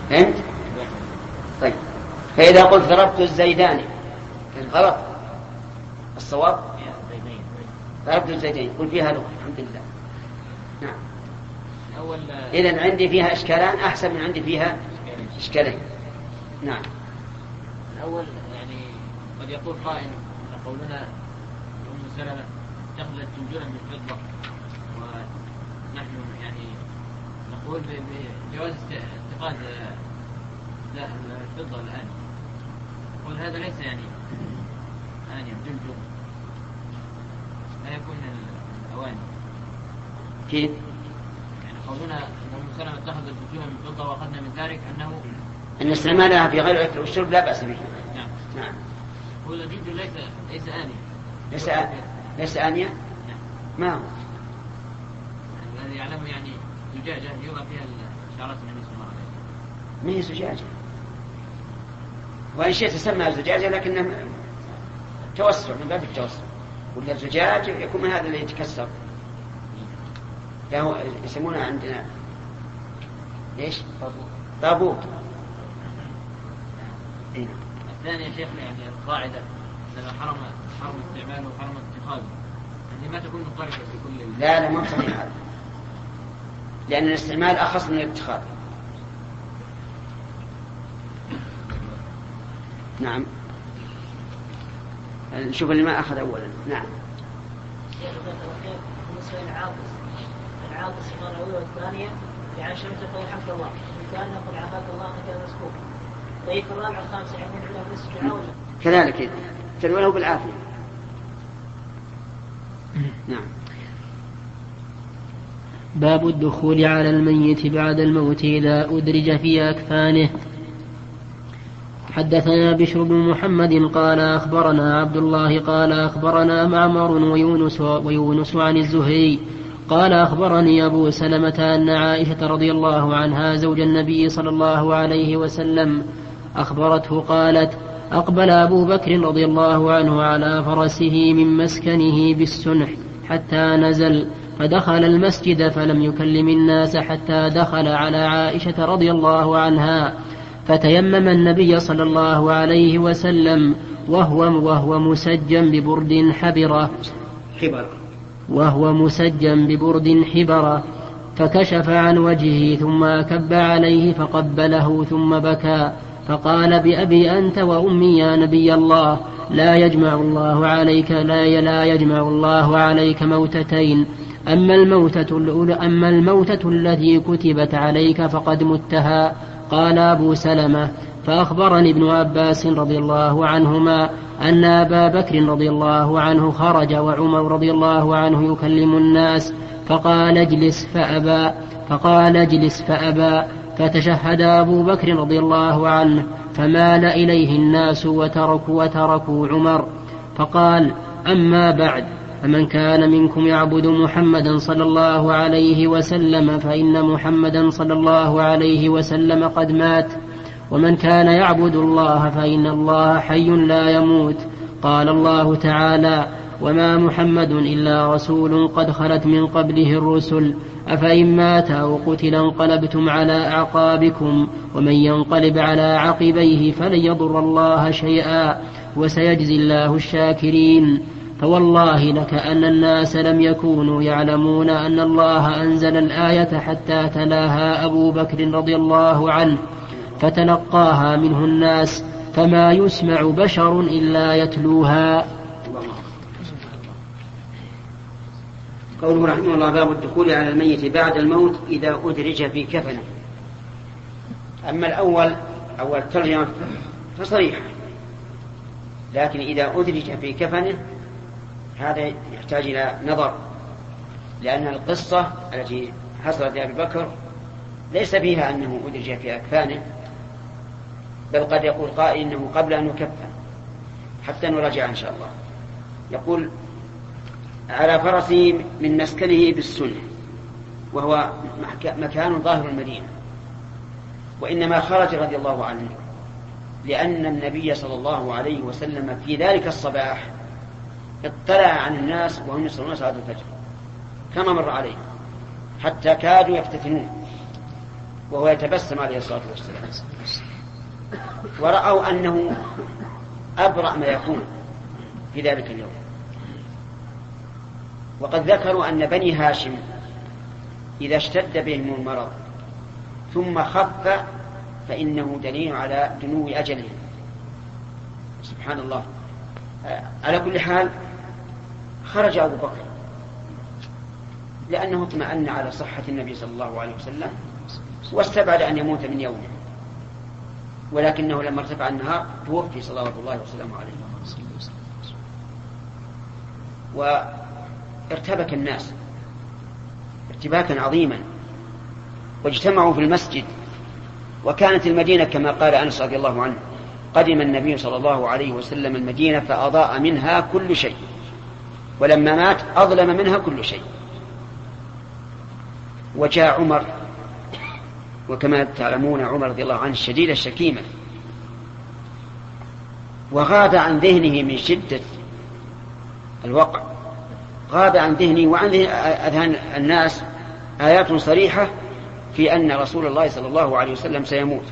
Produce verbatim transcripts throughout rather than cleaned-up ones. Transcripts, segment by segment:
فهمت؟ طيب فإذا قلت ضربت الزيدان غلط، الصواب ضربت الزيدين قل فيها لغة الحمد لله. نعم. إذن عندي فيها إشكالان أحسن من عندي فيها إشكالين. نعم. الأول يعني قد يقول قائل قولنا أم سلمة دخلت جنجلا من فضة، ونحن يعني نقول بجواز اتخاذ الفضة الآن، قل هذا ليس يعني آن جنجل، لا يكون الأواني. كيف؟ يعني قولنا أم سلمة اتخذت جنجلا من فضة وأخذنا من ذلك أنه أن استعمالها في غير الأكل والشرب لا بأس به. نعم. نعم. هو الجنجل ليس ليس آنية. ليس آ... ليس آنية؟ نعم. ما هو؟ الذي يعلم يعني زجاجة يوضع فيها الشعرات النبي صلى الله عليه وسلم. ما هي زجاجة، وإن شئت تسمى زجاجة لكنه توسع من باب التوسع، ولا الزجاج يكون من هذا اللي يتكسر، فهو يسمونه عندنا ليش؟ طابوت. إيه؟ الثاني يا شيخ يعني القاعدة إذا حرم حرم استعماله وحرم اتخاذه يعني ما تكون مضطربة في كل. لا لا ما صحيح هذا، لأن الاستعمال أخص من الاتخاذ. نعم. نشوف اللي ما أخذ أولا. نعم. بالنسبة للعاطس، العاطس المرة الأولى والثانية يعني شمت تقول حمد الله، وكان نقول عافاك الله أنك مسكوك. طيب الرابع الخامس يعمل له نصف العون. كذلك تلوله بالعافية. نعم. باب الدخول على الميت بعد الموت إذا أدرج في أكفانه. حدثنا بشر بن محمد قال أخبرنا عبد الله قال أخبرنا معمر ويونس, ويونس عن الزهري قال أخبرني أبو سلمة أن عائشة رضي الله عنها زوج النبي صلى الله عليه وسلم أخبرته قالت أقبل أبو بكر رضي الله عنه على فرسه من مسكنه بالسنح حتى نزل فدخل المسجد فلم يكلم الناس حتى دخل على عائشة رضي الله عنها فتيمم النبي صلى الله عليه وسلم وهو, وهو مسجم ببرد حبرة وهو مسجم ببرد حبرة فكشف عن وجهه ثم أكب عليه فقبله ثم بكى فقال بأبي أنت وأمي يا نبي الله لا يجمع الله عليك لا, لا يجمع الله عليك موتتين أما الموتة, أما الموتة التي كتبت عليك فقد متها. قال أبو سلمة فأخبرني ابن عباس رضي الله عنهما أن أبا بكر رضي الله عنه خرج وعمر رضي الله عنه يكلم الناس فقال اجلس فأبى فقال اجلس فأبى فتشهد أبو بكر رضي الله عنه فمال إليه الناس وتركوا, وتركوا عمر فقال أما بعد فمن كان منكم يعبد محمدا صلى الله عليه وسلم فإن محمدا صلى الله عليه وسلم قد مات ومن كان يعبد الله فإن الله حي لا يموت. قال الله تعالى وما محمد إلا رسول قد خلت من قبله الرسل أفإن مات أو قتل انقلبتم على أعقابكم ومن ينقلب على عقبيه فلن يضر الله شيئا وسيجزي الله الشاكرين. فوالله لكأن الناس لم يكونوا يعلمون أن الله أنزل الآية حتى تلاها أبو بكر رضي الله عنه فتلقاها منه الناس فما يسمع بشر إلا يتلوها. قوله رحمه الله باب الدخول على الميت بعد الموت إذا أدرج في كفنه. أما الأول أول ترجمة فصريح، لكن إذا أدرج في كفنه هذا يحتاج إلى نظر، لأن القصة التي حصلت لأبي بكر ليس فيها أنه أدرج في أكفانه، بل قد يقول قائل إنه قبل أن يكفن حتى نراجع إن شاء الله. يقول على فرسه من مسكنه بالسنة وهو مكان ظاهر المدينة، وإنما خرج رضي الله عنه لأن النبي صلى الله عليه وسلم في ذلك الصباح اطلع عن الناس وهم يصلون صلاة الفجر كما مر عليه حتى كادوا يفتتنون، وهو يتبسم عليه الصلاة والسلام، ورأوا أنه أبرأ ما يكون في ذلك اليوم. وقد ذكروا أن بني هاشم إذا اشتد بهم المرض ثم خف فإنه دليل على دنو أجلهم. سبحان الله. على كل حال خرج أبو بكر لأنه اطمأن على صحة النبي صلى الله عليه وسلم واستبعد أن يموت من يومه، ولكنه لما ارتفع النهار توفي صلوات الله وسلامه عليه. وارتبك الناس ارتباكا عظيما واجتمعوا في المسجد، وكانت المدينة كما قال أنس رضي الله عنه: قدم النبي صلى الله عليه وسلم المدينة فأضاء منها كل شيء، ولما مات أظلم منها كل شيء. وجاء عمر، وكما تعلمون عمر رضي الله عنه الشديد الشكيمة، وغاب عن ذهنه من شدة الوقع، غاب عن ذهنه وعن أذهان الناس آيات صريحة في أن رسول الله صلى الله عليه وسلم سيموت.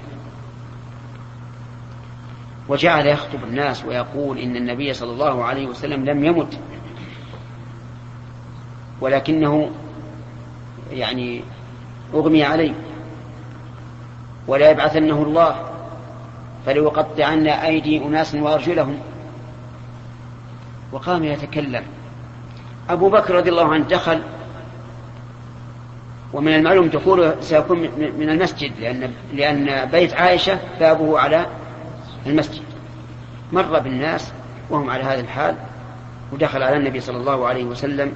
وجعل يخطب الناس ويقول إن النبي صلى الله عليه وسلم لم يمت، ولكنه يعني أغمي عليه، ولا يبعثنه الله فليقطعن أيدي أناس وأرجلهم. وقام يتكلم. أبو بكر رضي الله عنه دخل، ومن المعلوم دخوله سيكون من المسجد، لأن, لأن بيت عائشة بابه على المسجد. مر بالناس وهم على هذا الحال، ودخل على النبي صلى الله عليه وسلم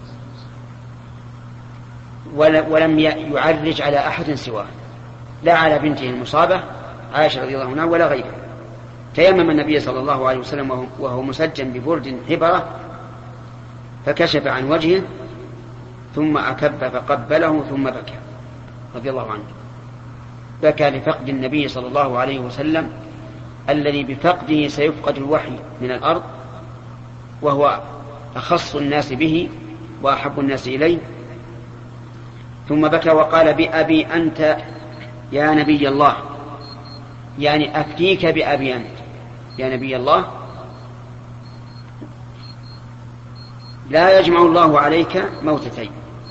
ولم يعرج على أحد سواه، لا على بنته المصابة عائشة رضي الله عنها ولا غيره. تيمم النبي صلى الله عليه وسلم وهو مسجن ببرد حبرة، فكشف عن وجهه ثم أكب فقبله ثم بكى رضي الله عنه. بكى لفقد النبي صلى الله عليه وسلم الذي بفقده سيفقد الوحي من الأرض، وهو أخص الناس به وأحب الناس إليه. ثم بكى وقال: بأبي أنت يا نبي الله، يعني أفديك بأبي أنت يا نبي الله، لا يجمع الله عليك موتتين.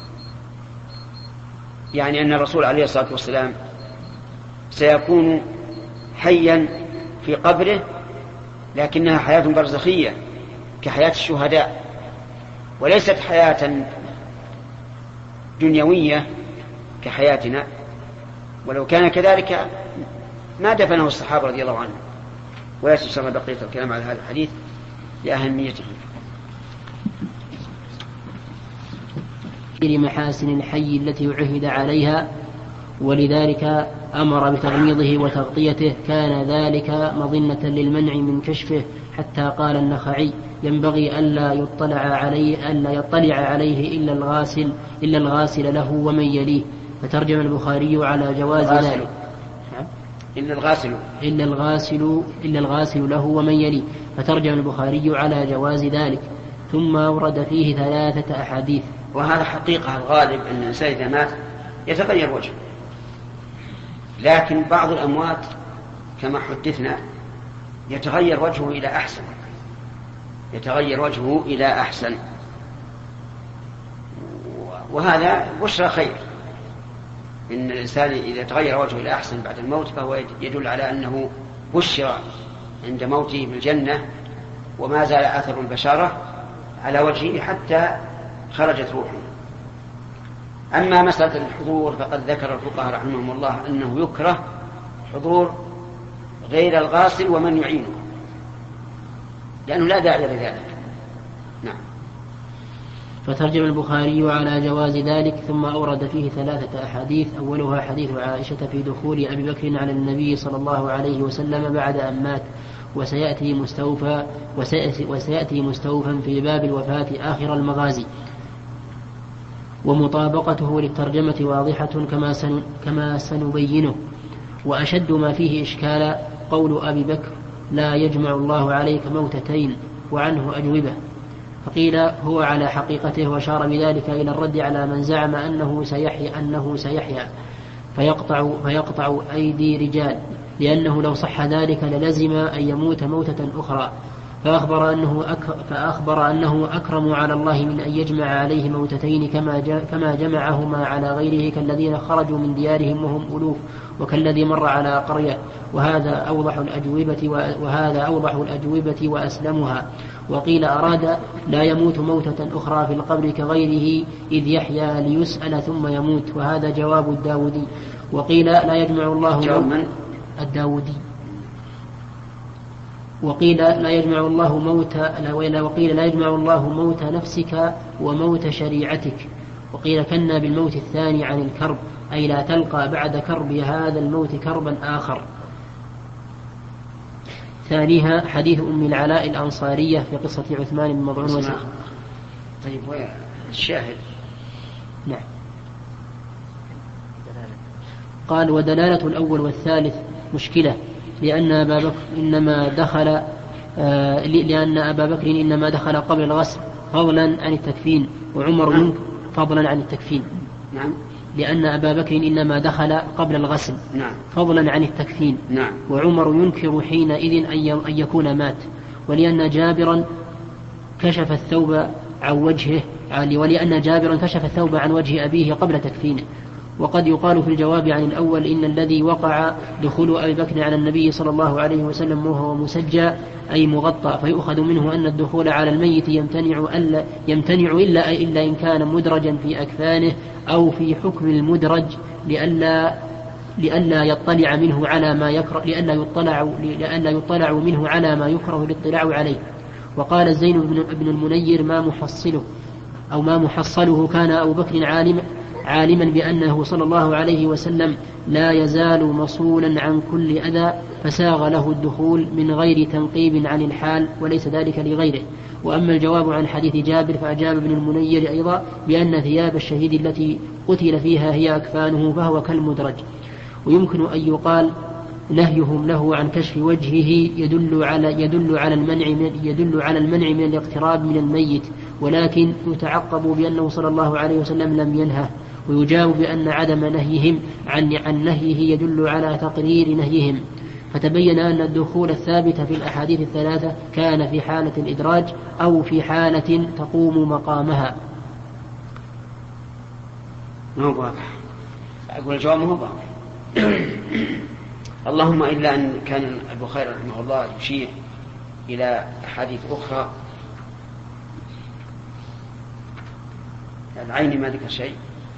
يعني أن الرسول عليه الصلاة والسلام سيكون حيا في قبره، لكنها حياة برزخية كحياة الشهداء، وليست حياة دنيوية كحياتنا. ولو كان كذلك ما دفنه الصحابة رضي الله عنهم. ولا تشتغل بقية الكلام على هذا الحديث لأهميته. محاسن الحي التي عهد عليها، ولذلك أمر بتغميضه وتغطيته، كان ذلك مظنة للمنع من كشفه، حتى قال النخعي: ينبغي ألا يطلع عليه ألا يطلع عليه إلا الغاسل إلا الغاسل له ومن يليه. فترجم البخاري على جواز ذلك. إلا الغاسل إلا الغاسل إلا الغاسل له ومن يليه. فترجم البخاري على جواز ذلك، ثم ورد فيه ثلاثة أحاديث. وهذا حقيقة الغالب أن الإنسان إذا مات يتغير وجهه، لكن بعض الأموات كما حدثنا يتغير وجهه إلى أحسن يتغير وجهه إلى أحسن وهذا بشرى خير. إن الإنسان إذا تغير وجهه إلى أحسن بعد الموت فهو يدل على أنه بشرى عند موته بالجنة، وما زال أثر البشارة على وجهه حتى خرجت روحه. أما مسألة الحضور فقد ذكر الفقهاء رحمهم الله أنه يكره حضور غير الغاسل ومن يعينه، لأنه لا داعي لذلك. نعم. فترجم البخاري على جواز ذلك، ثم أورد فيه ثلاثة أحاديث. أولها حديث عائشة في دخول أبي بكر على النبي صلى الله عليه وسلم بعد أن مات، وسيأتي مستوفى وسيأتي, وسيأتي مستوفا في باب الوفاة آخر المغازي. ومطابقته للترجمة واضحة كما, سن كما سنبينه. وأشد ما فيه إشكال قول أبي بكر: لا يجمع الله عليك موتتين، وعنه أجوبة. فقيل هو على حقيقته، وشار بذلك إلى الرد على من زعم أنه سيحيا, أنه سيحيا فيقطع, فيقطع أيدي رجال، لأنه لو صح ذلك للزم أن يموت موتة أخرى. فأخبر أنه, أك فأخبر أنه أكرم على الله من أن يجمع عليه موتتين كما, كما جمعهما على غيره، كالذين خرجوا من ديارهم وهم ألوف، وكالذي مر على قرية. وهذا أوضح الأجوبة, وهذا أوضح الأجوبة وأسلمها. وقيل أراد لا يموت موتة أخرى في القبر كغيره إذ يحيا ليسأل ثم يموت، وهذا جواب الداودي. وقيل لا يجمع الله من الداودي وقيل لا يجمع الله موت وقيل لا يجمع الله موت نفسك وموت شريعتك. وقيل كنا بالموت الثاني عن الكرب، أي لا تلقى بعد كرب هذا الموت كربا آخر. ثانيها حديث أم العلاء الأنصارية في قصة عثمان بن مظعون وسلم. طيب الشاهد. نعم. قال ودلالة الأول والثالث مشكلة، لأن أبا بكر إنما دخل آه لأن أبا بكر إنما دخل قبل الغسل فضلا عن التكفين، وعمر نعم. فضلا عن التكفين. نعم. لأن أبا بكر إنما دخل قبل الغسل نعم. فضلا عن التكفين. نعم. وعمر ينكر حينئذ أن يكون مات. ولأن جابرا كشف الثوب عن وجهه ولأن جابرا كشف الثوب عن وجه أبيه قبل تكفينه. وقد يقال في الجواب عن الأول إن الذي وقع دخول أبي بكر على النبي صلى الله عليه وسلم وهو مسجى أي مغطى، فيؤخذ منه أن الدخول على الميت يمتنع, ألا يمتنع إلا, إلا إن كان مدرجا في أكفانه أو في حكم المدرج، لئلا لئلا يطلع منه على ما يكره لئلا يطلع لئلا يطلع منه على ما يكره الاطلاع عليه. وقال الزين بن المنير ما محصله أو ما محصله كان أبو بكر عالم عالما بأنه صلى الله عليه وسلم لا يزال مصونا عن كل أذى، فساغ له الدخول من غير تنقيب عن الحال، وليس ذلك لغيره. وأما الجواب عن حديث جابر فأجاب ابن المنير أيضا بأن ثياب الشهيد التي قتل فيها هي أكفانه، فهو كالمدرج. ويمكن أن يقال نهيهم له عن كشف وجهه يدل على يدل على المنع من يدل على المنع من الاقتراب من الميت، ولكن يتعقب بأنه صلى الله عليه وسلم لم ينهه. ويجاب بأن عدم نهيهم عن عن نهيه يدل على تقرير نهيهم. فتبين أن الدخول الثابت في الأحاديث الثلاثة كان في حالة الإدراج أو في حالة تقوم مقامها. ما هو واضح. أقول الجواب ما هو واضح. اللهم إلا أن كان البخاري رحمه الله يشير إلى أحاديث أخرى. العين ما ذكر شيء.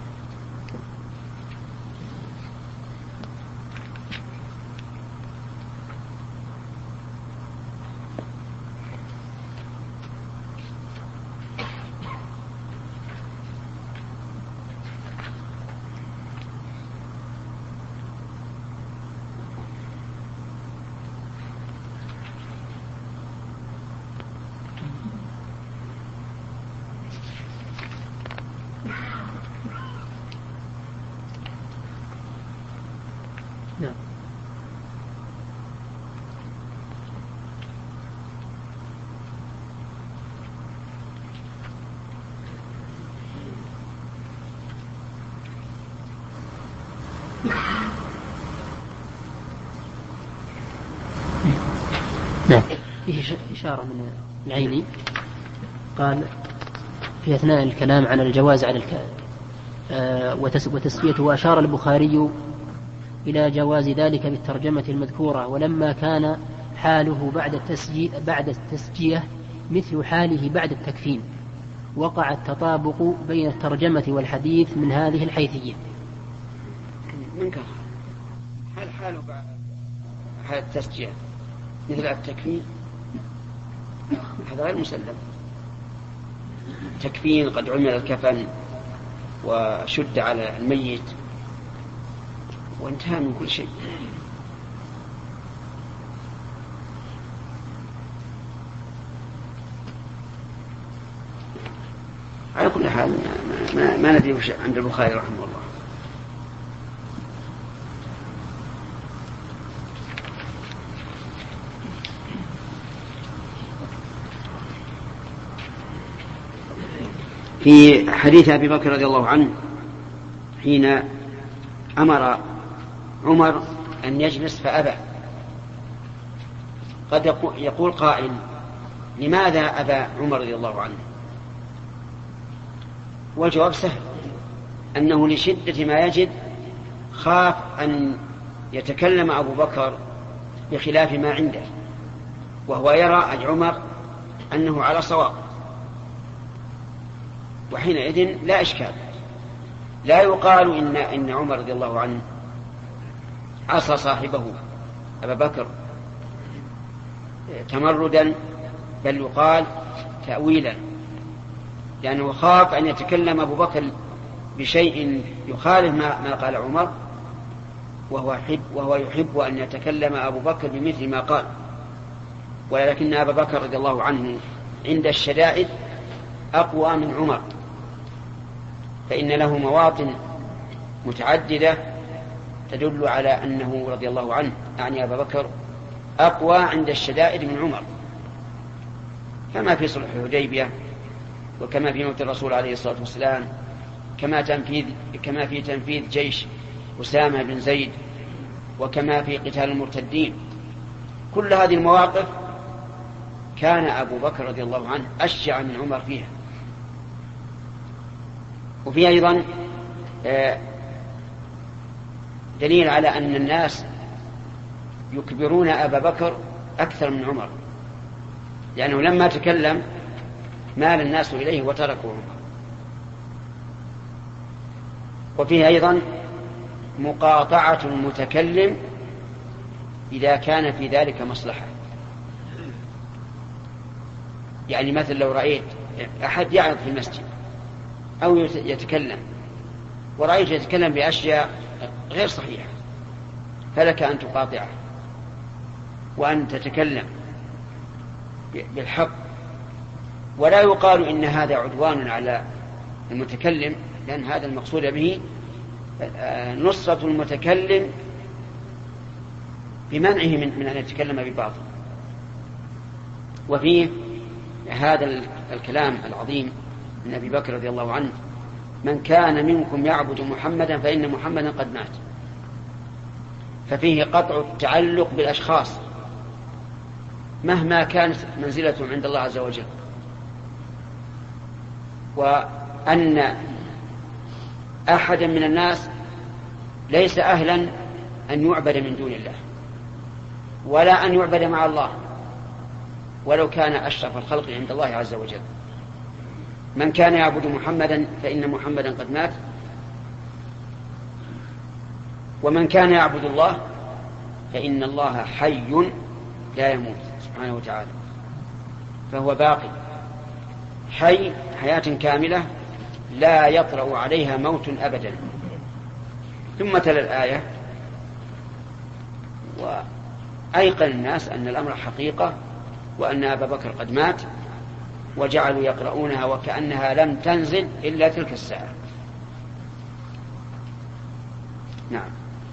نعم. نعم. فيه إشارة من العيني قال في أثناء الكلام عن الجواز على الك... آه وتسويته، وأشار البخاري إلى جواز ذلك بالترجمة المذكورة، ولما كان حاله بعد التسجية, بعد التسجية مثل حاله بعد التكفين وقع التطابق بين الترجمة والحديث من هذه الحيثية. منكر حال حاله بعد حال التسجية مثل التكفين، هذا غير مسلم. تكفين قد عمل الكفن وشد على الميت وانتهى من كل شيء. على كل حال ما, ما, ما ندري عند البخاري رحمه الله. في حديث أبي بكر رضي الله عنه حين أمر عمر أن يجلس فأبى. قد يقول قائل: لماذا أبى عمر رضي الله عنه؟ والجواب سهل، أنه لشدة ما يجد خاف أن يتكلم أبو بكر بخلاف ما عنده، وهو يرى عمر أنه على صواب، وحينئذ لا إشكال. لا يقال إن, إن عمر رضي الله عنه عصى صاحبه أبا بكر تمردا، بل يقال تأويلا، لأنه خاف أن يتكلم أبو بكر بشيء يخالف ما, ما قال عمر، وهو يحب, وهو يحب أن يتكلم أبو بكر بمثل ما قال. ولكن أبا بكر رضي الله عنه عند الشدائد أقوى من عمر، فإن له مواطن متعددة تدل على أنه رضي الله عنه يعني أبا بكر أقوى عند الشدائد من عمر، كما في صلح الحديبية، وكما في موت الرسول عليه الصلاة والسلام، كما, تنفيذ كما في تنفيذ جيش أسامة بن زيد، وكما في قتال المرتدين. كل هذه المواقف كان أبو بكر رضي الله عنه أشجع من عمر فيها. وفي أيضا دليل على أن الناس يكبرون أبا بكر أكثر من عمر، لأنه لما تكلم مال الناس إليه وتركوا عمر. وفيه أيضا مقاطعة المتكلم إذا كان في ذلك مصلحة. يعني مثل لو رأيت أحد يعرض في المسجد أو يتكلم، ورأيت يتكلم بأشياء غير صحيحة، فلك أن تقاطعه وأن تتكلم بالحق. ولا يقال إن هذا عدوان على المتكلم، لأن هذا المقصود به نصرة المتكلم بمنعه من, من أن يتكلم بباطل. وفيه هذا الكلام العظيم من أبي بكر رضي الله عنه: من كان منكم يعبد محمدا فإن محمدا قد مات. ففيه قطع التعلق بالأشخاص مهما كانت منزلتهم عند الله عز وجل، وأن أحدا من الناس ليس أهلا أن يعبد من دون الله ولا أن يعبد مع الله ولو كان أشرف الخلق عند الله عز وجل. من كان يعبد محمدا فإن محمدا قد مات، ومن كان يعبد الله فإن الله حي لا يموت سبحانه وتعالى، فهو باقي حي حياة كاملة لا يطرأ عليها موت أبدا. ثم تلا الآية: وأيقن الناس أن الأمر حقيقة وأن أبا بكر قد مات، وجعلوا يقرؤونها وكأنها لم تنزل إلا تلك الساعة. نعم.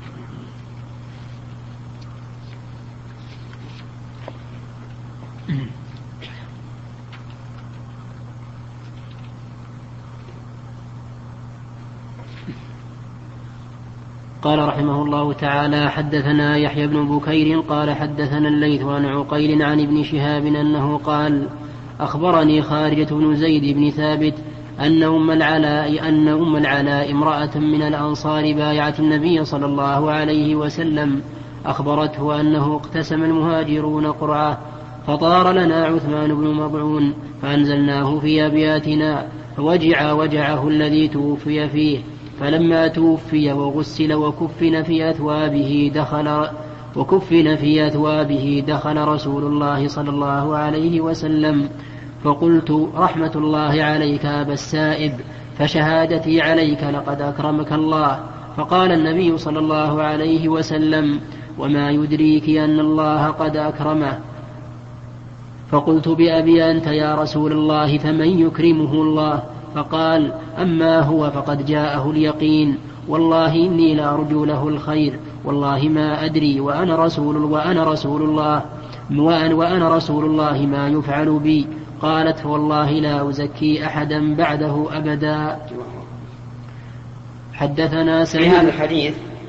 قال رحمه الله تعالى: حدثنا يحيى بن بكير قال حدثنا الليث عن عقيل عن ابن شهاب أنه قال: أخبرني خارجة بن زيد بن ثابت أن أم العلاء أن أم العلاء امرأة من الأنصار بايعت النبي صلى الله عليه وسلم، أخبرته أنه اقتسم المهاجرون قرعة، فطار لنا عثمان بن مضعون فأنزلناه في أبياتنا، فوجع وجعه الذي توفي فيه، فلما توفي وغسل وكفن في أثوابه دخل وكفن في أثوابه دخل رسول الله صلى الله عليه وسلم، فقلت: رحمة الله عليك أبا السائب، فشهادتي عليك لقد أكرمك الله. فقال النبي صلى الله عليه وسلم: وما يدريك أن الله قد أكرمه؟ فقلت: بأبي أنت يا رسول الله، فمن يكرمه الله؟ فقال: أما هو فقد جاءه اليقين، والله إني لأرجو له الخير، والله ما أدري وأنا رسول, وأنا رسول الله وأنا, وأنا رسول الله ما يفعل بي. قالت: والله لا أزكي أحدا بعده أبدا. حدثنا سعيد. في هذا الحديث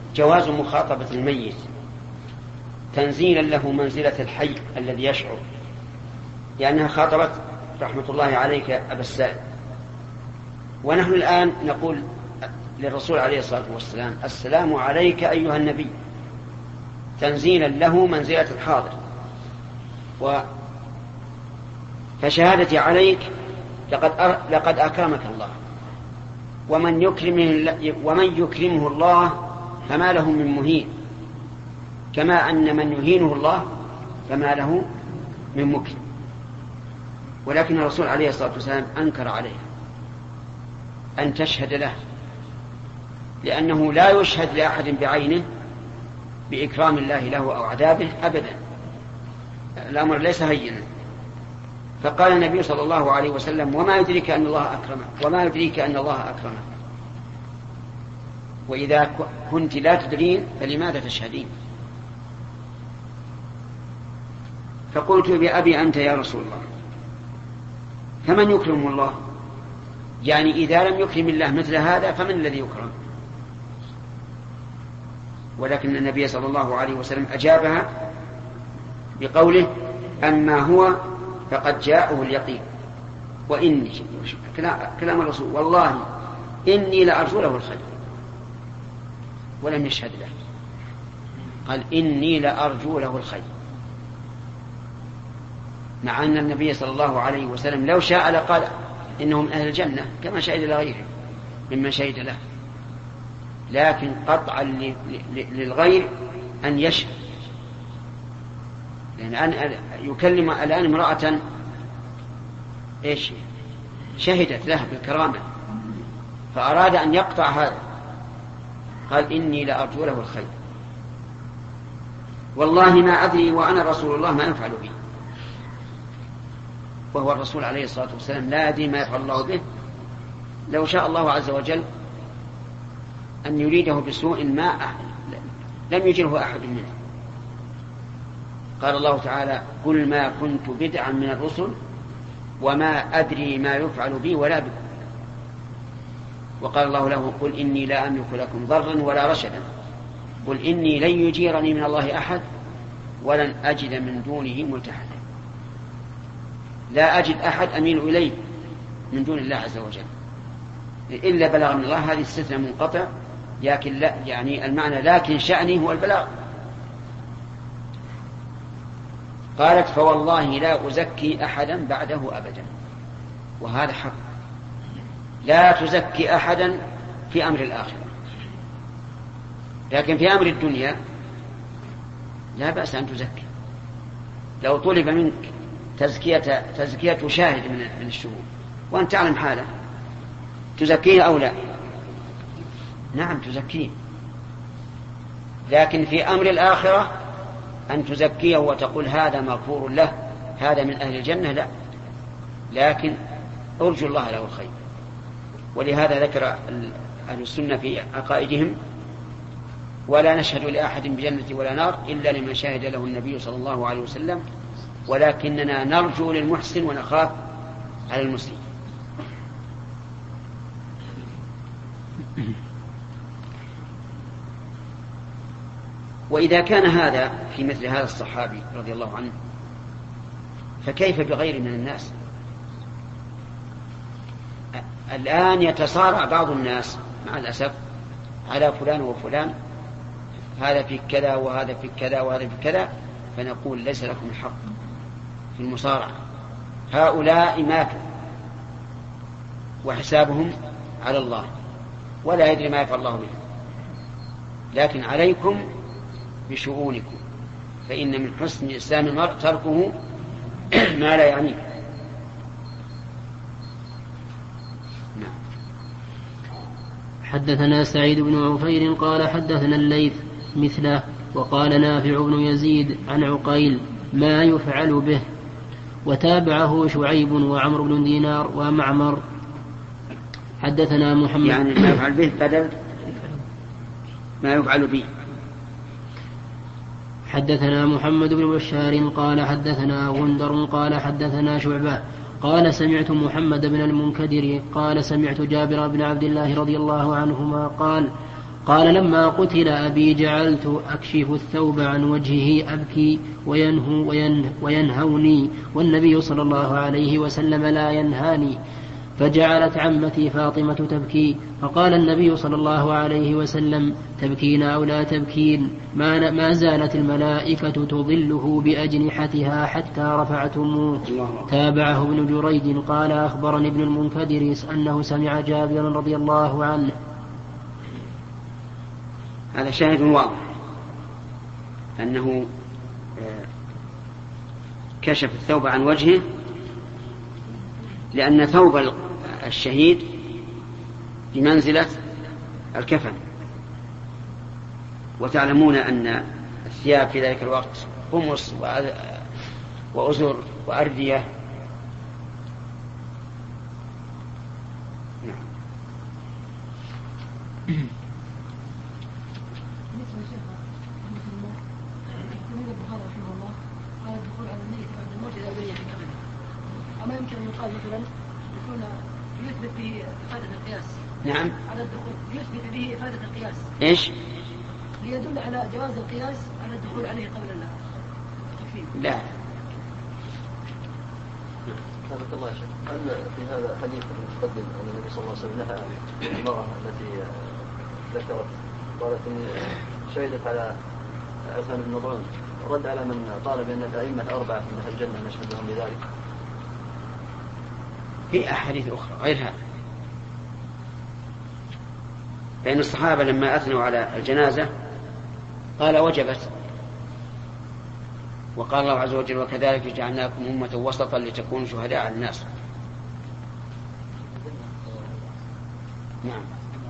جواز مخاطبة الميت تنزيلا له منزلة الحي الذي يشعر، لأنها خاطبت رحمة الله عليك أبا السائب، ونحن الآن نقول للرسول عليه الصلاة والسلام السلام عليك أيها النبي، تنزيلا له منزلة الحاضر. و فشهادتي عليك لقد أر... لقد أكرمك الله، ومن يكرمه ومن يكرمه الله فما له من مهين، كما أن من يهينه الله فما له من مكرم. ولكن الرسول عليه الصلاة والسلام أنكر عليه أن تشهد له، لأنه لا يشهد لأحد بعينه بإكرام الله له أو عذابه أبدا، الأمر ليس هينا. فقال النبي صلى الله عليه وسلم وما يدريك أن الله أكرمك، وما يدريك أن الله أكرمك، وإذا كنت لا تدرين فلماذا تشهدين؟ فقلت بأبي أنت يا رسول الله، فمن يكرم الله؟ يعني إذا لم يكرم الله مثل هذا فمن الذي يكرم؟ ولكن النبي صلى الله عليه وسلم أجابها بقوله أما هو فقد جاءه اليقين، وإني كلام الرسول والله إني لأرجو له الخير، ولم يشهد له، قال إني لأرجو له الخير، مع أن النبي صلى الله عليه وسلم لو شاء لقال إنهم أهل الجنة كما شهد لغيره ممن شهد له، لكن قطعا للغير أن يشهد، لأن أن يكلم الآن امرأة إيش شهدت له بالكرامة، فأراد أن يقطع هذا، قال إني لأرجو له الخير، والله ما أدري وأنا رسول الله ما يفعل به، وهو الرسول عليه الصلاة والسلام لا يدري ما يفعل الله به. لو شاء الله عز وجل أن يريده بسوء ما لم يجره أحد منه. قال الله تعالى قل ما كنت بدعا من الرسل وما أدري ما يفعل بي ولا بكم. وقال الله له قل إني لا أملك لكم ضرا ولا رشدا، قل إني لن يجيرني من الله أحد ولن أجد من دونه ملتحدا. لا أجد أحد أميل إليه من دون الله عز وجل إلا بلغ من الله، هذه استثناء منقطع، لكن لا يعني المعنى لكن شأني هو البلاغ. قالت فوالله لا أزكي أحدا بعده أبدا، وهذا حق، لا تزكي أحدا في أمر الآخرة، لكن في أمر الدنيا لا بأس أن تزكي. لو طلب منك تزكية, تزكية شاهد من الشهود وأنت تعلم حاله، تزكيه أو لا؟ نعم تزكيه، لكن في أمر الآخرة أن تزكيه وتقول هذا مغفور له هذا من أهل الجنة، لا، لكن أرجو الله له الخير. ولهذا ذكر أهل السنة في عقائدهم ولا نشهد لأحد بجنة ولا نار إلا لمن شهد له النبي صلى الله عليه وسلم، ولكننا نرجو للمحسن ونخاف على المسلم. وإذا كان هذا في مثل هذا الصحابي رضي الله عنه فكيف بغير من الناس؟ الآن يتصارع بعض الناس مع الأسف على فلان وفلان، هذا في كذا وهذا في كذا وهذا في كذا، فنقول ليس لكم الحق في المصارعة، هؤلاء ماتوا وحسابهم على الله ولا يدري ما يفعل الله بهم، لكن عليكم بشؤونكم، فإن من حسن إسلام المرء تركه ما لا يعنيه. نعم. حدثنا سعيد بن عفير قال حدثنا الليث مثله، وقال نافع بن يزيد عن عقيل ما يفعل به، وتابعه شعيب وعمر بن دينار ومعمر. حدثنا محمد يعني ما يفعل به بدل ما يفعل به. حدثنا محمد بن بشار قال حدثنا غندر قال حدثنا شعبة قال سمعت محمد بن المنكدر قال سمعت جابر بن عبد الله رضي الله عنهما قال قال لما قتل أبي جعلت أكشف الثوب عن وجهه أبكي وينهو وين وينهوني والنبي صلى الله عليه وسلم لا ينهاني. فجعلت عمتي فاطمة تبكي فقال النبي صلى الله عليه وسلم تبكين أو لا تبكين ما, ما زالت الملائكة تظله بأجنحتها حتى رفعتموه. تابعه ابن جريج قال أخبرني ابن المنكدر أنه سمع جابرا رضي الله عنه. هذا شاهد واضح أنه كشف الثوب عن وجهه لأن ثوب الشهيد بمنزلة الكفن، وتعلمون أن الثياب في ذلك الوقت قمص وأزر وأردية. أما يمكن أن يقال مثلا يكون يثبت به إفادة القياس. نعم. على الدخول يثبت به إفادة القياس. إيش؟ ليدل على جواز القياس على الدخول عليه قبل التكفير. لا. حفظك الله يا شيخ. هل في هذا حديث المتقدم أن النبي صلى الله عليه وسلم نهى المرأة التي ذكرت قالت إن شهدت على عثمان بن مظعون رد على من قال بأن الأئمة الأربعة من أهل الجنة نشهد لهم بذلك؟ في أحاديث أخرى غير هذا، فإن الصحابة لما أثنوا على الجنازة قال وجبت، وقال الله عز وجل وكذلك جعلناكم أمة وسطا لتكونوا شهداء على الناس. نعم.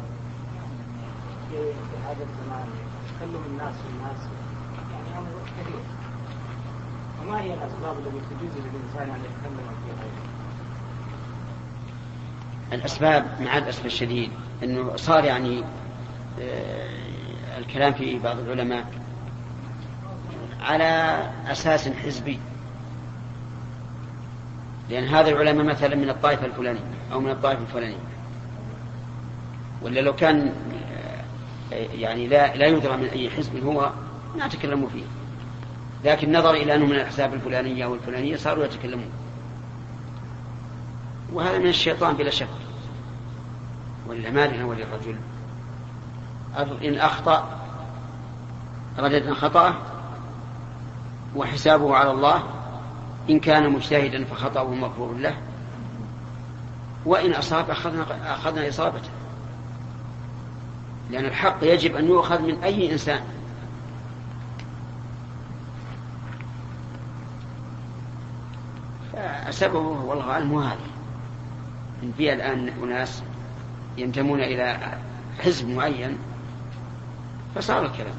في هذا الزمان تكلم الناس والناس يعني أمر كثير، وما هي الأسباب التي تجوز للإنسان أن يتكلم في غيره؟ الأسباب مع الأسف الشديد أنه صار يعني الكلام في بعض العلماء على أساس حزبي، لأن هذا العلماء مثلا من الطائفة الفلانية أو من الطائفة الفلانية، ولا لو كان يعني لا لا يدرى من أي حزب هو ما تكلموا فيه، لكن نظر إلى أنه من الأحزاب الفلانية أو الفلانية صاروا يتكلمون، وهذا من الشيطان بلا شك. وللأمانة وللرجل إن أخطأ ردد خطأه وحسابه على الله، إن كان مجتهدا فخطأه مغفور له، وإن أصاب أخذنا, أخذنا إصابته، لأن الحق يجب أن يؤخذ من أي إنسان. فسببه والله أعلم هذا، إن في الآن أناس ينتمون إلى حزب معين فصار الكلام.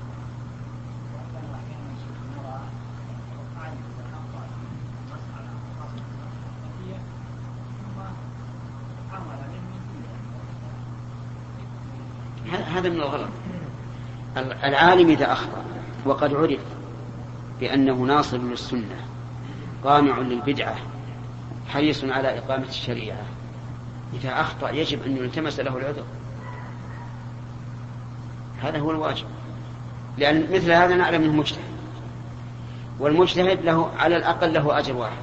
هذا من الغلط. العالم إذا أخطأ وقد عرف بأنه ناصر للسنة قامع للبدعة حريص على إقامة الشريعة، إذا أخطأ يجب أن يلتمس له العذر، هذا هو الواجب، لأن مثل هذا نعلم أنه مجتهد، والمجتهد له على الأقل له أجر واحد،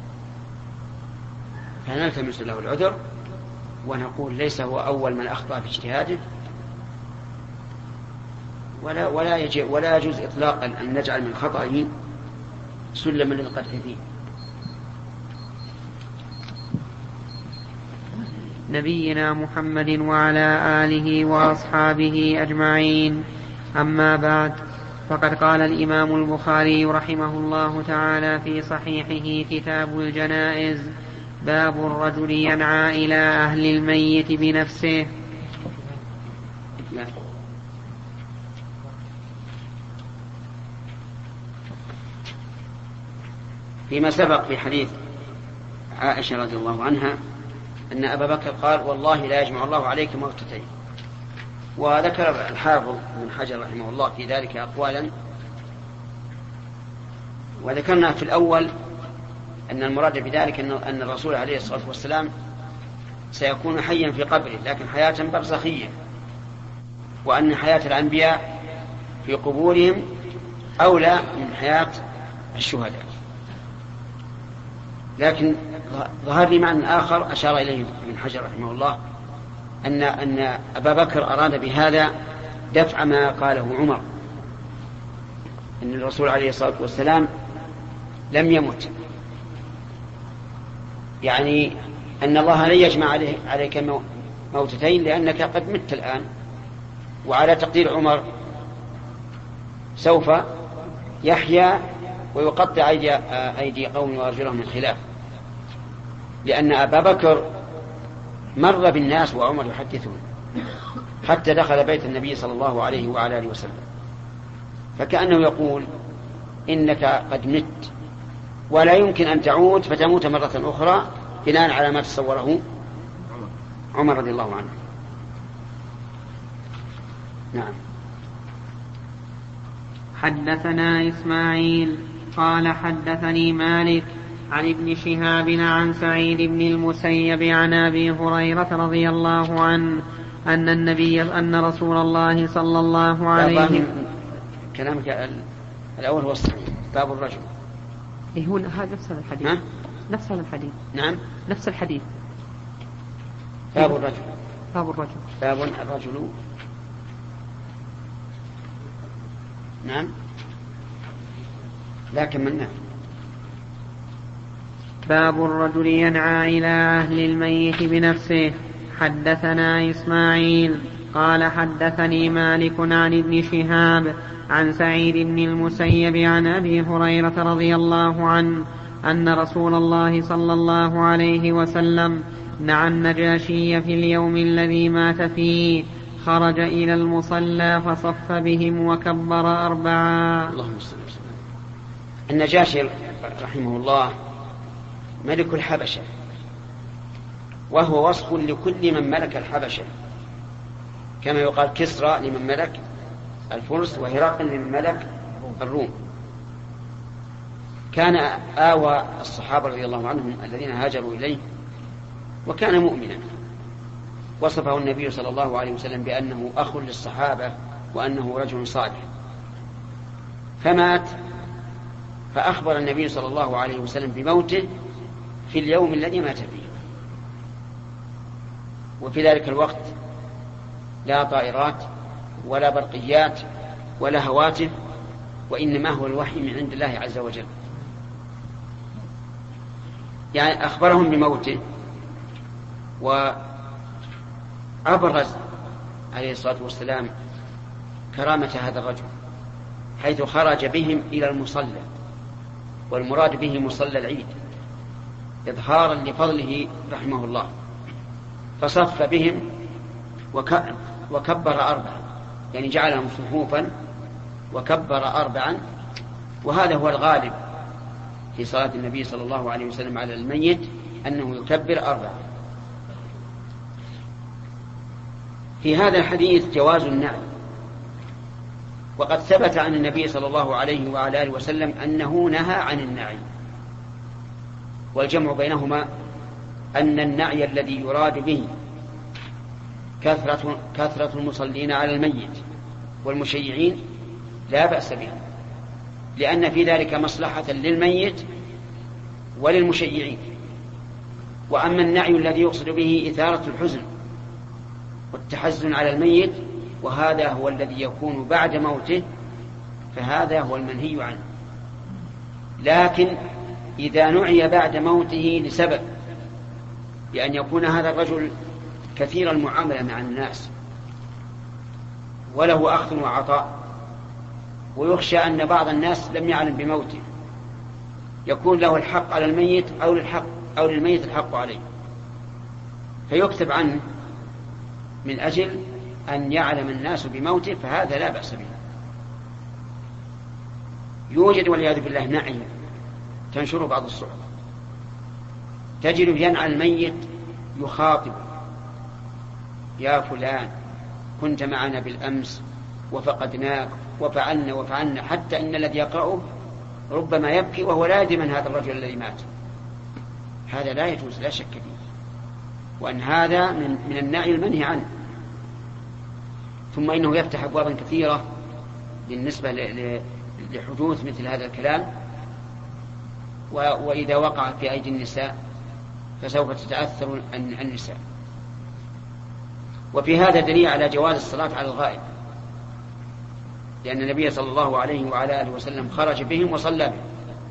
فنلتمس له العذر ونقول ليس هو أول من أخطأ في اجتهاده، ولا ولا يجب ولا يجوز إطلاقا أن نجعل من خطأه سلما للقدح فيه. نبينا محمد وعلى آله وأصحابه أجمعين. أما بعد، فقد قال الإمام البخاري رحمه الله تعالى في صحيحه كتاب الجنائز: باب الرجل ينعى إلى أهل الميت بنفسه. فيما سبق في حديث عائشة رضي الله عنها أن أبا بكر قال والله لا يجمع الله عليك موتتين، وذكر الحافظ بن حجر رحمه الله في ذلك أقوالا، وذكرنا في الأول أن المراد بذلك أن الرسول عليه الصلاة والسلام سيكون حيا في قبره لكن حياة برزخية، وأن حياة الأنبياء في قبورهم أولى من حياة الشهداء. لكن ظهر لي معنى آخر أشار إليه ابن حجر رحمه الله، أن أن أبا بكر أراد بهذا دفع ما قاله عمر، أن الرسول عليه الصلاة والسلام لم يمت، يعني أن الله لن يجمع عليك موتتين لأنك قد مت الآن. وعلى تقدير عمر سوف يحيا ويقطع أيدي, أيدي قوم وأرجلهم من خلاف، لأن أبا بكر مر بالناس وعمر يحدثون حتى دخل بيت النبي صلى الله عليه وعلى آله وسلم، فكأنه يقول إنك قد مت ولا يمكن أن تعود فتموت مرة أخرى بناء على ما تصوره عمر رضي الله عنه. نعم. حدثنا إسماعيل قال حدثني مالك عن ابن شهاب عن سعيد بن المسيب عن أبي هريرة رضي الله عنه أن النبي أن رسول الله صلى الله عليه وسلم. كلامك الأول هو الصحيح، باب الرجل. إيه هو هذا نفس الحديث. نعم نفس الحديث. نعم نفس الحديث. باب الرجل. باب الرجل. باب الرجل. نعم لكن من نعم. باب الرجل ينعى إلى أهل الميت بنفسه. حدثنا إسماعيل قال حدثني مالك عن ابن شهاب عن سعيد بن المسيب عن أبي هريرة رضي الله عنه أن رسول الله صلى الله عليه وسلم نعى النجاشي في اليوم الذي مات فيه، خرج إلى المصلى فصف بهم وكبر أربعا. اللهم صل وسلم. النجاشي رحمه الله ملك الحبشة، وهو وصف لكل من ملك الحبشة، كما يقال كسرى لمن ملك الفرس وهرقل لمن ملك الروم. كان آوى الصحابة رضي الله عنهم الذين هاجروا إليه، وكان مؤمنا. وصفه النبي صلى الله عليه وسلم بأنه أخ للصحابة وأنه رجل صالح. فمات، فأخبر النبي صلى الله عليه وسلم بموته في اليوم الذي مات فيه. وفي ذلك الوقت لا طائرات ولا برقيات ولا هواتف، وإنما هو الوحي من عند الله عز وجل. يعني أخبرهم بموته، وأبرز عليه الصلاة والسلام كرامة هذا الرجل حيث خرج بهم إلى المصلى، والمراد به مصلى العيد إظهارا لفضله رحمه الله. فصف بهم وكبر أربعا، يعني جعلهم صفوفا وكبر أربعا، وهذا هو الغالب في صلاة النبي صلى الله عليه وسلم على الميت أنه يكبر أربعا. في هذا الحديث جواز النعي، وقد ثبت عن النبي صلى الله عليه وعلى آله وسلم أنه نهى عن النعي. والجمع بينهما أن النعي الذي يراد به كثرة, كثرة المصلين على الميت والمشيعين لا بأس به، لأن في ذلك مصلحة للميت وللمشيعين. وأما النعي الذي يقصد به إثارة الحزن والتحزن على الميت، وهذا هو الذي يكون بعد موته، فهذا هو المنهي عنه. لكن إذا نعي بعد موته لسبب، بأن يكون هذا الرجل كثير المعاملة مع الناس وله أخذ وعطاء، ويخشى أن بعض الناس لم يعلم بموته، يكون له الحق على الميت أو للحق أو للميت الحق عليه، فيكتب عنه من أجل أن يعلم الناس بموته، فهذا لا بأس به. يوجد والعياذ بالله نعي تنشر بعض الصحف، تجد ينعى الميت يخاطب: يا فلان كنت معنا بالأمس وفقدناك وفعلنا وفعلنا، حتى إن الذي يقرأه ربما يبكي وهو لا يدري من هذا الرجل الذي مات. هذا لا يجوز لا شك فيه، وأن هذا من, من النعي المنهي عنه. ثم إنه يفتح أبوابا كثيرة بالنسبة لحدوث مثل هذا الكلام، وإذا وقع في أيدي النساء فسوف تتأثر النساء. وفي هذا دليل على جواز الصلاة على الغائب، لأن النبي صلى الله عليه وعلى آله وسلم خرج بهم وصلى بهم.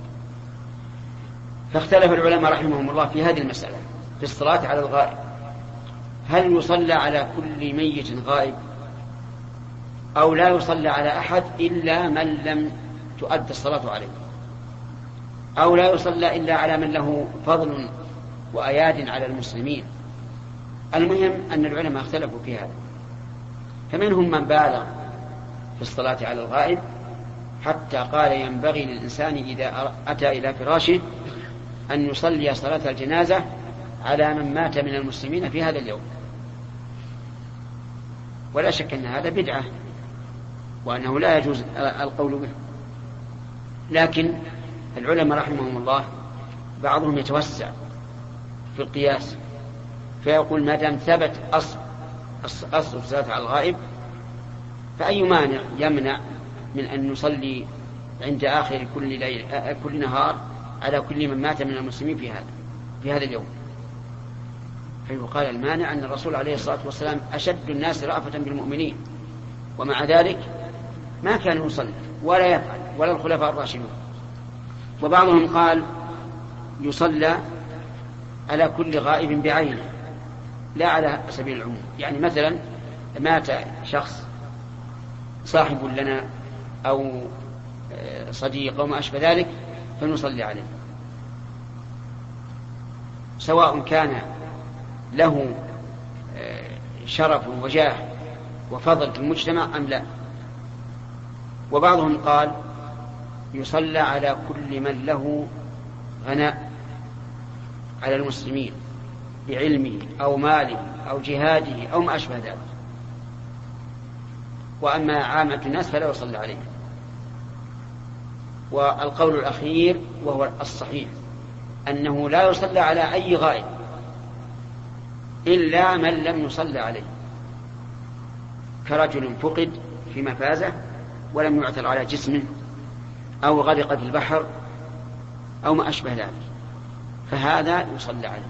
فاختلف العلماء رحمهم الله في هذه المسألة في الصلاة على الغائب، هل يصلى على كل ميت غائب أو لا يصلى على أحد إلا من لم تؤد الصلاة عليه، أو لا يصلى إلا على من له فضل وأياد على المسلمين. المهم أن العلماء اختلفوا في هذا، فمنهم من بالغ في الصلاة على الغائب حتى قال ينبغي للإنسان إذا أتى إلى فراشه أن يصلي صلاة الجنازة على من مات من المسلمين في هذا اليوم. ولا شك أن هذا بدعة وأنه لا يجوز القول به، لكن العلماء رحمهم الله بعضهم يتوسع في القياس فيقول ما دام ثبت أصل أصل الصلاة على الغائب فأي مانع يمنع من أن نصلي عند آخر كل ليل كل نهار على كل من مات من المسلمين في هذا في هذا اليوم. فيقال المانع أن الرسول عليه الصلاة والسلام أشد الناس رأفة بالمؤمنين، ومع ذلك ما كان يصلي ولا يفعل ولا الخلفاء الراشدون. وبعضهم قال يصلى على كل غائب بعينه لا على سبيل العموم، يعني مثلا مات شخص صاحب لنا أو صديق أو ما أشبه ذلك فنصلي عليه، سواء كان له شرف وجاه وفضل في المجتمع أم لا. وبعضهم قال يصلى على كل من له غناء على المسلمين بعلمه أو ماله أو جهاده أو ما أشبه ذلك، وأما عامة الناس فلا يصلى عليه. والقول الأخير وهو الصحيح أنه لا يصلى على أي غائب إلا من لم يصلى عليه، كرجل فقد في مفازة ولم يعثر على جسمه أو غرق في البحر أو ما أشبه ذلك، فهذا يصلى عليه.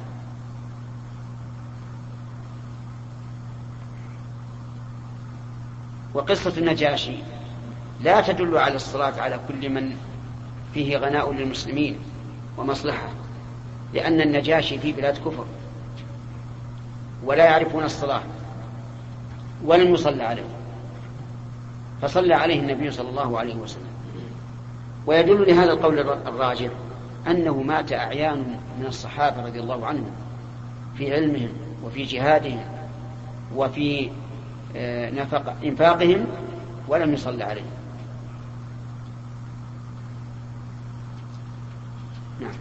وقصة النجاشي لا تدل على الصلاة على كل من فيه غناء للمسلمين ومصلحة، لأن النجاشي في بلاد كفر ولا يعرفون الصلاة ولم يصلى عليه، فصلى عليه النبي صلى الله عليه وسلم. ويدل لهذا القول الراجح أنه مات أعيان من الصحابة رضي الله عنهم في علمهم وفي جهادهم وفي نفق إنفاقهم ولم يصلى عليه. نعم.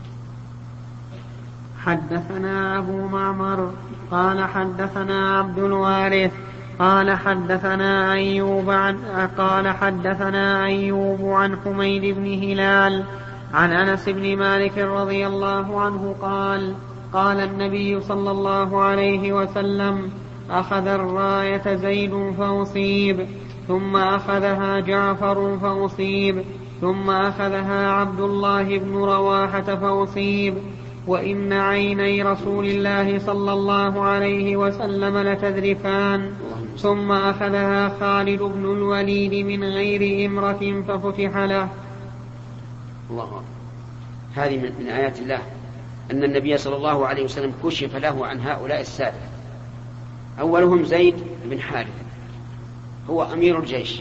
حدثنا أبو معمر قال حدثنا عبد الوارث قال حدثنا أيوب عن قال حدثنا أيوب عن حميد بن هلال عن أنس بن مالك رضي الله عنه قال قال النبي صلى الله عليه وسلم أخذ الراية زيد فأصيب، ثم أخذها جعفر فأصيب، ثم أخذها عبد الله بن رواحة فأصيب، وإن عيني رسول الله صلى الله عليه وسلم لتذرفان، ثم أخذها خالد بن الوليد من غير إمرة ففتح له. الله. هذه من آيات الله أن النبي صلى الله عليه وسلم كشف له عن هؤلاء السادة. أولهم زيد بن حارثة هو أمير الجيش،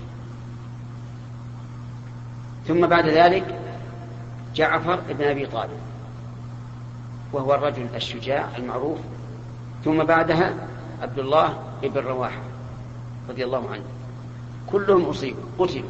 ثم بعد ذلك جعفر بن أبي طالب وهو الرجل الشجاع المعروف، ثم بعدها عبد الله بن رواحة رضي الله عنه، كلهم أصيبوا قتلوا.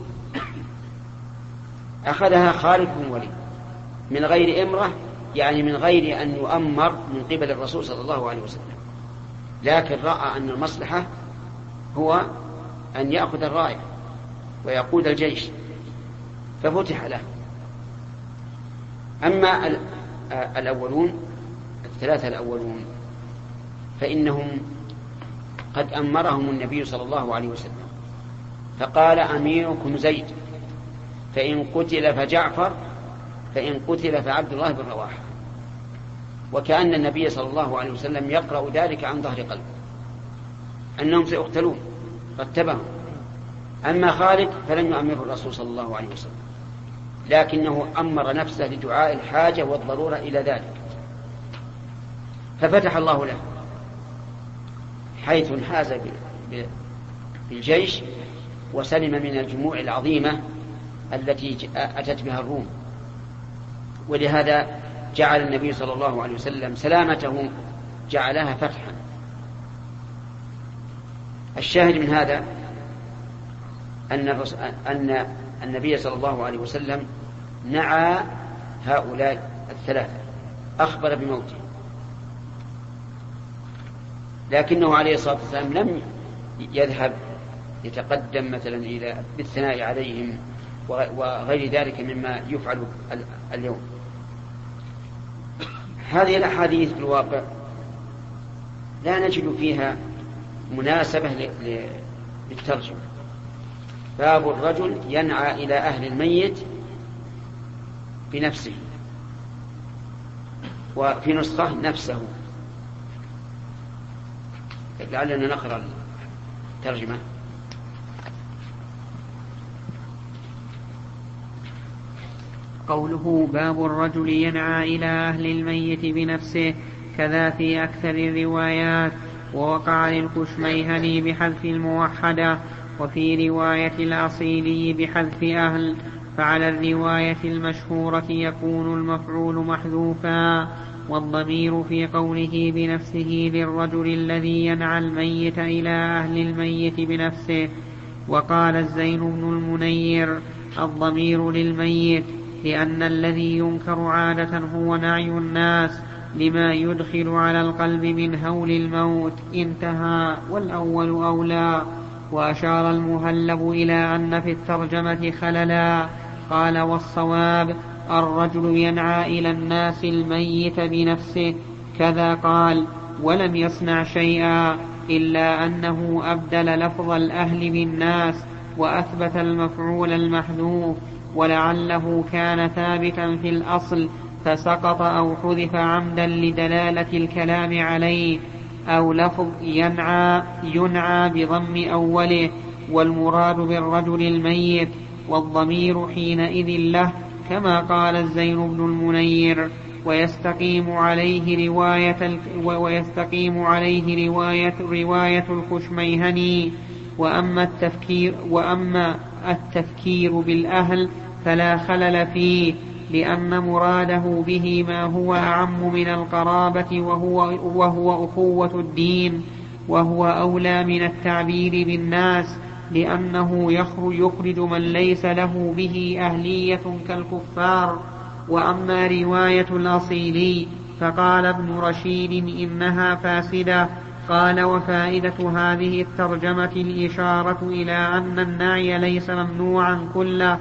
أخذها خالد بن الوليد من غير إمرة، يعني من غير أن يؤمر من قبل الرسول صلى الله عليه وسلم، لكن رأى أن المصلحة هو أن يأخذ الراية ويقود الجيش ففتح له. أما الأولون الثلاثة الأولون فإنهم قد أمرهم النبي صلى الله عليه وسلم، فقال أميركم زيد، فإن قتل فجعفر، فإن قتل فعبد الله بن رواحة. وكأن النبي صلى الله عليه وسلم يقرأ ذلك عن ظهر قلب أنهم سيقتلون، رتبهم. أما خالد فلم يؤمره الرسول صلى الله عليه وسلم، لكنه أمر نفسه لدعاء الحاجة والضرورة إلى ذلك، ففتح الله له حيث انحاز بالجيش وسلم من الجموع العظيمة التي أتت بها الروم. ولهذا جعل النبي صلى الله عليه وسلم سلامته جعلها فتحا. الشاهد من هذا أن أن النبي صلى الله عليه وسلم نعى هؤلاء الثلاثة، أخبر بموته، لكنه عليه الصلاة والسلام لم يذهب يتقدم مثلا إلى بالثناء عليهم وغير ذلك مما يفعل اليوم. هذه الأحاديث في الواقع لا نجد فيها مناسبة للترجمة. باب الرجل ينعى إلى أهل الميت بنفسه، وفي نسخة نفسه. لعلنا نقرأ الترجمة. قوله باب الرجل ينعى إلى أهل الميت بنفسه كذا في أكثر الروايات، ووقع للكشميهني بحذف الموحدة، وفي رواية الأصيلي بحذف أهل، فعلى الرواية المشهورة يكون المفعول محذوفا، والضمير في قوله بنفسه للرجل الذي ينعى الميت إلى أهل الميت بنفسه. وقال الزين بن المنير الضمير للميت، لأن الذي ينكر عادة هو نعي الناس لما يدخل على القلب من هول الموت. انتهى. والأول أولى. وأشار المهلب إلى أن في الترجمة خللا، قال والصواب الرجل ينعى إلى الناس الميت بنفسه كذا قال، ولم يصنع شيئا إلا أنه أبدل لفظ الأهل بالناس وأثبت المفعول المحذوف، ولعله كان ثابتا في الأصل فسقط أو حذف عمدا لدلالة الكلام عليه. أو لفظ ينعى ينعى بضم أوله، والمراد بالرجل الميت، والضمير حينئذ له كما قال الزين بن المنير. ويستقيم عليه رواية ويستقيم عليه رواية رواية الخشميهني. وأما التفكير وأما التفكير بالأهل فلا خلل فيه، لأن مراده به ما هو أعم من القرابة وهو, وهو أخوة الدين، وهو أولى من التعبير بالناس، لأنه يخرج من ليس له به أهلية كالكفار. وأما رواية الأصيلي فقال ابن رشيد إنها فاسدة. قال وفائدة هذه الترجمة الإشارة إلى أن النعي ليس ممنوعا كله،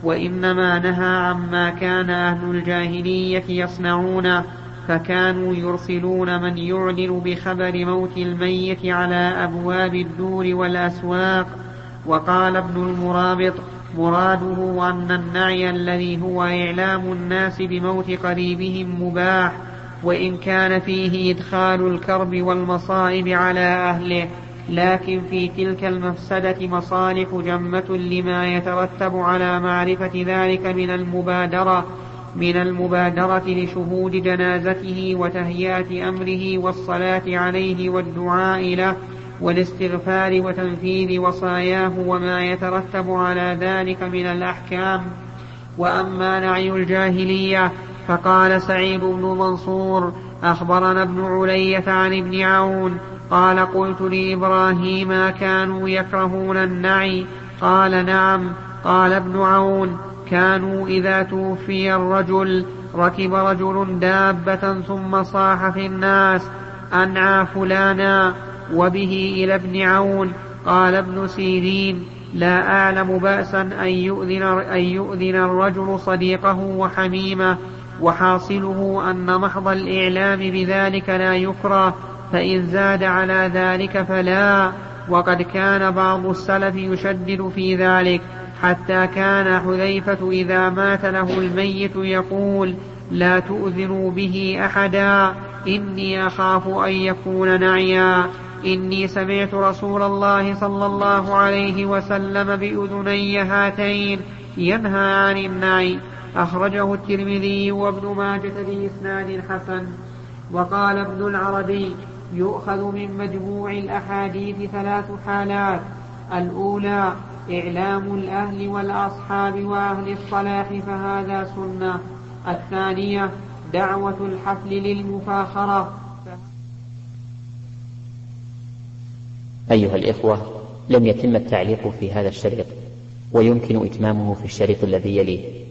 وإنما نهى عما كان أهل الجاهلية يصنعونه، فكانوا يرسلون من يعلن بخبر موت الميت على أبواب الدور والأسواق. وقال ابن المرابط مراده أن النعي الذي هو إعلام الناس بموت قريبهم مباح، وإن كان فيه إدخال الكرب والمصائب على أهله، لكن في تلك المفسدة مصالح جمة لما يترتب على معرفة ذلك من المبادرة من المبادرة لشهود جنازته وتهيئة أمره والصلاة عليه والدعاء له والاستغفار وتنفيذ وصاياه وما يترتب على ذلك من الأحكام. وأما نعي الجاهلية فقال سعيد بن منصور أخبرنا ابن علية عن ابن عون قال قلت لإبراهيم كانوا يكرهون النعي؟ قال نعم. قال ابن عون كانوا إذا توفي الرجل ركب رجل دابة ثم صاح في الناس أنعى فلانا. وبه إلى ابن عون قال ابن سيرين لا أعلم بأسا أن يؤذن, أن يؤذن الرجل صديقه وحميمه، وحاصله أن محض الإعلام بذلك لا يكره، فإن زاد على ذلك فلا. وقد كان بعض السلف يشدد في ذلك، حتى كان حذيفة إذا مات له الميت يقول: لا تؤذنوا به أحدا، إني أخاف أن يكون نعيا، إني سمعت رسول الله صلى الله عليه وسلم بأذني هاتين ينهى عن النعي. أخرجه الترمذي وابن ماجة بإسناد حسن. وقال ابن العربي: يؤخذ من مجموع الأحاديث ثلاث حالات: الأولى إعلام الأهل والأصحاب وأهل الصلاح فهذا سنة. الثانية دعوة الحفل للمفاخرة. أيها الإخوة، لم يتم التعليق في هذا الشريط، ويمكن إتمامه في الشريط الذي يليه.